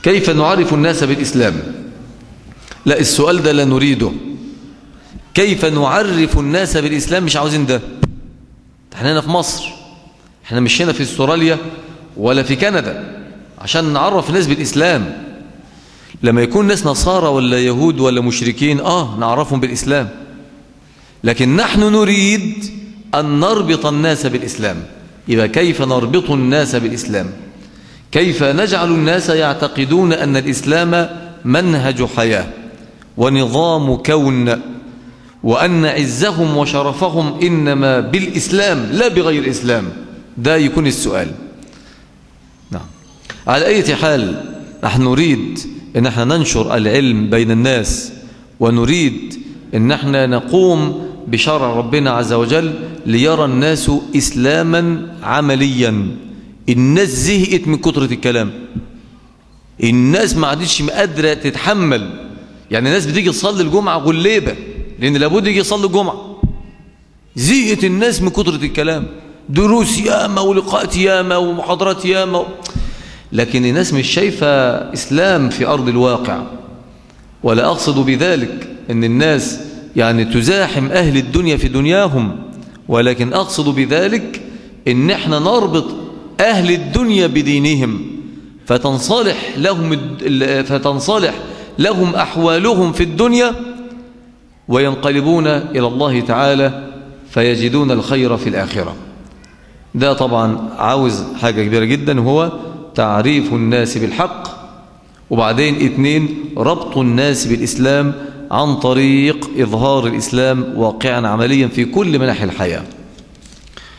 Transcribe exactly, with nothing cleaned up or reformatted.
كيف نعرف الناس بالإسلام؟ لا، السؤال ده لا نريده. كيف نعرف الناس بالإسلام مش عاوزين ده. احنا هنا في مصر، احنا مش هنا في استراليا ولا في كندا عشان نعرف الناس بالإسلام. لما يكون ناس نصارى ولا يهود ولا مشركين آه نعرفهم بالإسلام، لكن نحن نريد أن نربط الناس بالإسلام. يبقى كيف نربط الناس بالإسلام؟ كيف نجعل الناس يعتقدون أن الإسلام منهج حياة ونظام كون، وأن عزهم وشرفهم إنما بالإسلام لا بغير الإسلام. ده يكون السؤال. نعم. على أي حال نحن نريد أن احنا ننشر العلم بين الناس، ونريد أن احنا نقوم بشرع ربنا عز وجل ليرى الناس إسلاما عمليا. الناس زهقت من كترة الكلام، الناس ما عادتش قادرة تتحمل. يعني الناس بتيجي تصلي الجمعة غليبة لأن لابد يجي يصلي الجمعة. زهقت الناس من كترة الكلام، دروس ياما ولقاءات ياما ومحاضرات ياما، لكن الناس مش شايفة إسلام في أرض الواقع. ولا أقصد بذلك أن الناس يعني تزاحم أهل الدنيا في دنياهم، ولكن أقصد بذلك أن احنا نربط أهل الدنيا بدينهم، فتنصلح لهم فتنصلح لهم أحوالهم في الدنيا، وينقلبون إلى الله تعالى فيجدون الخير في الآخرة. ده طبعا عاوز حاجة كبيرة جدا، هو تعريف الناس بالحق، وبعدين اثنين ربط الناس بالإسلام عن طريق إظهار الإسلام واقعا عمليا في كل مناحي الحياة.